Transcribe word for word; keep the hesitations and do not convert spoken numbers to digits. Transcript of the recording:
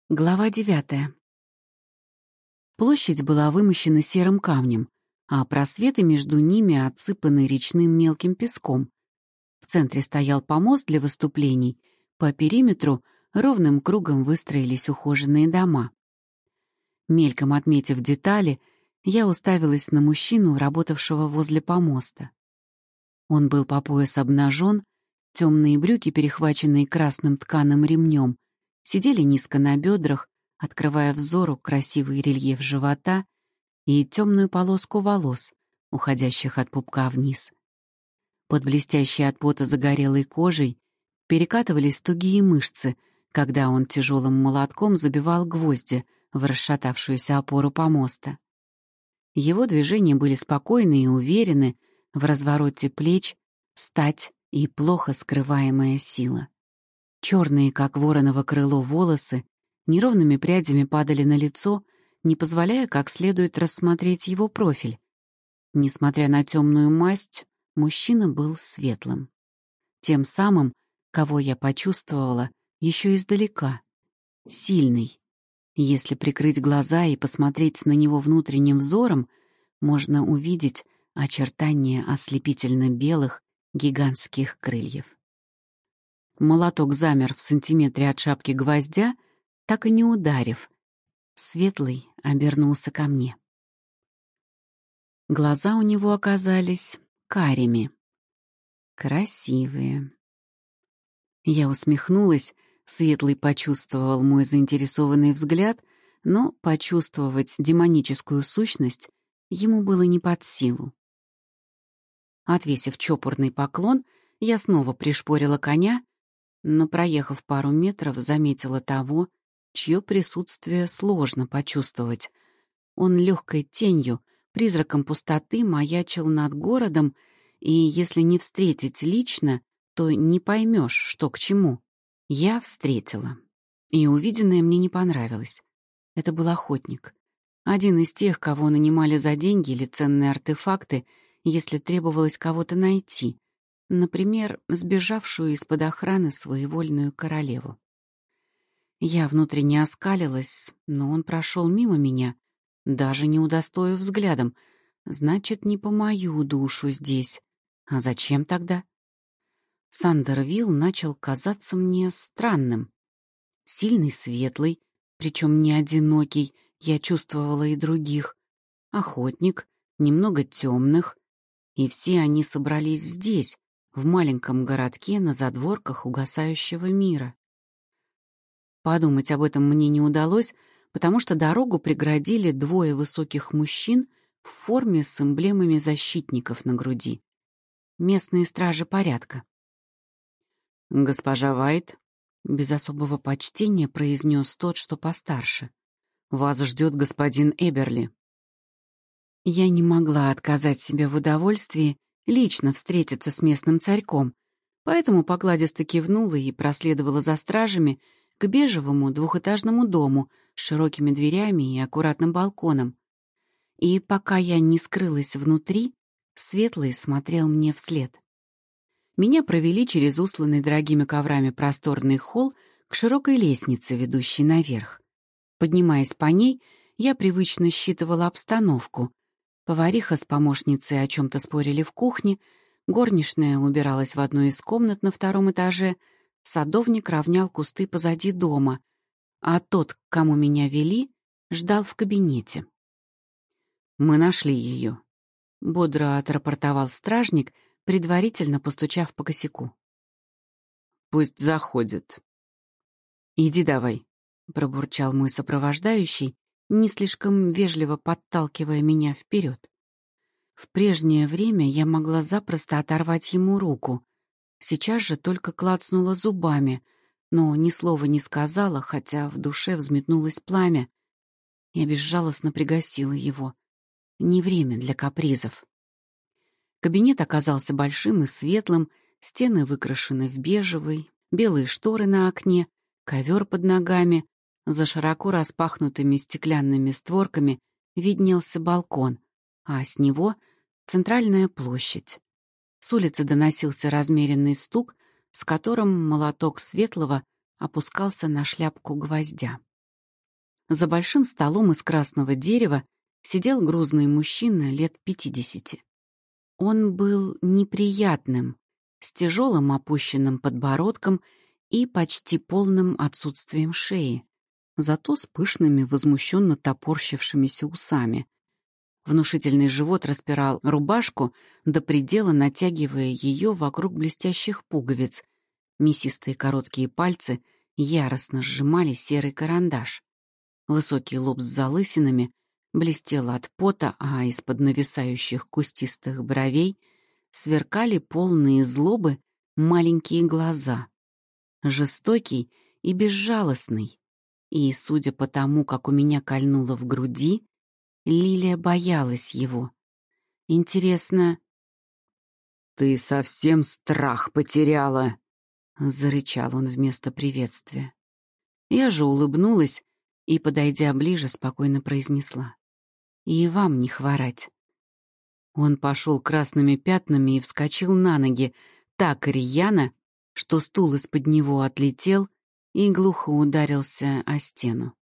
Глава девятая. Площадь была вымощена серым камнем, а просветы между ними отсыпаны речным мелким песком. В центре стоял помост для выступлений, по периметру ровным кругом выстроились ухоженные дома. Мельком отметив детали, я уставилась на мужчину, работавшего возле помоста. Он был по пояс обнажен, темные брюки, перехваченные красным тканым ремнем, сидели низко на бедрах, открывая взору красивый рельеф живота и темную полоску волос, уходящих от пупка вниз. Под блестящей от пота загорелой кожей перекатывались тугие мышцы, когда он тяжелым молотком забивал гвозди в расшатавшуюся опору помоста. Его движения были спокойны и уверены, в развороте плеч стать и плохо скрываемая сила. Черные, как вороново крыло, волосы неровными прядями падали на лицо, не позволяя как следует рассмотреть его профиль. Несмотря на темную масть, мужчина был светлым. Тем самым, кого я почувствовала еще издалека. Сильный. Если прикрыть глаза и посмотреть на него внутренним взором, можно увидеть очертания ослепительно-белых гигантских крыльев. Молоток замер в сантиметре от шапки гвоздя, так и не ударив. Светлый обернулся ко мне. Глаза у него оказались карими. Красивые. Я усмехнулась, Светлый почувствовал мой заинтересованный взгляд, но почувствовать демоническую сущность ему было не под силу. Отвесив чопорный поклон, я снова пришпорила коня, но, проехав пару метров, заметила того, чье присутствие сложно почувствовать. Он легкой тенью, призраком пустоты маячил над городом, и если не встретить лично, то не поймешь, что к чему. Я встретила, и увиденное мне не понравилось. Это был охотник. Один из тех, кого нанимали за деньги или ценные артефакты, если требовалось кого-то найти, например, сбежавшую из-под охраны своевольную королеву. Я внутренне оскалилась, но он прошел мимо меня, даже не удостоив взглядом. Значит, не по мою душу здесь. А зачем тогда? Сандервилл начал казаться мне странным. Сильный, светлый, причем не одинокий, я чувствовала и других. Охотник, немного темных. И все они собрались здесь, в маленьком городке на задворках угасающего мира. Подумать об этом мне не удалось, потому что дорогу преградили двое высоких мужчин в форме с эмблемами защитников на груди. Местные стражи порядка. «Госпожа Вайт», — без особого почтения произнес тот, что постарше, — «вас ждет господин Эберли». Я не могла отказать себе в удовольствии лично встретиться с местным царьком, поэтому покладисто кивнула и проследовала за стражами к бежевому двухэтажному дому с широкими дверями и аккуратным балконом. И пока я не скрылась внутри, Светлый смотрел мне вслед. Меня провели через усланный дорогими коврами просторный холл к широкой лестнице, ведущей наверх. Поднимаясь по ней, я привычно считывала обстановку. Повариха с помощницей о чем-то спорили в кухне, горничная убиралась в одной из комнат на втором этаже, садовник равнял кусты позади дома, а тот, к кому меня вели, ждал в кабинете. «Мы нашли ее», — бодро отрапортовал стражник, предварительно постучав по косяку. «Пусть заходит». «Иди давай», — пробурчал мой сопровождающий, не слишком вежливо подталкивая меня вперед. В прежнее время я могла запросто оторвать ему руку. Сейчас же только клацнула зубами, но ни слова не сказала, хотя в душе взметнулось пламя. Я безжалостно пригасила его. Не время для капризов. Кабинет оказался большим и светлым, стены выкрашены в бежевый, белые шторы на окне, ковер под ногами. За широко распахнутыми стеклянными створками виднелся балкон, а с него — центральная площадь. С улицы доносился размеренный стук, с которым молоток Светлого опускался на шляпку гвоздя. За большим столом из красного дерева сидел грузный мужчина лет пятидесяти. Он был неприятным, с тяжелым опущенным подбородком и почти полным отсутствием шеи, зато с пышными, возмущенно топорщившимися усами. Внушительный живот распирал рубашку, до предела натягивая ее вокруг блестящих пуговиц. Мясистые короткие пальцы яростно сжимали серый карандаш. Высокий лоб с залысинами блестел от пота, а из-под нависающих кустистых бровей сверкали полные злобы маленькие глаза. Жестокий и безжалостный. И, судя по тому, как у меня кольнуло в груди, Лилия боялась его. Интересно... «Ты совсем страх потеряла!» — зарычал он вместо приветствия. Я же улыбнулась и, подойдя ближе, спокойно произнесла: «И вам не хворать». Он пошел красными пятнами и вскочил на ноги так рьяно, что стул из-под него отлетел и глухо ударился о стену.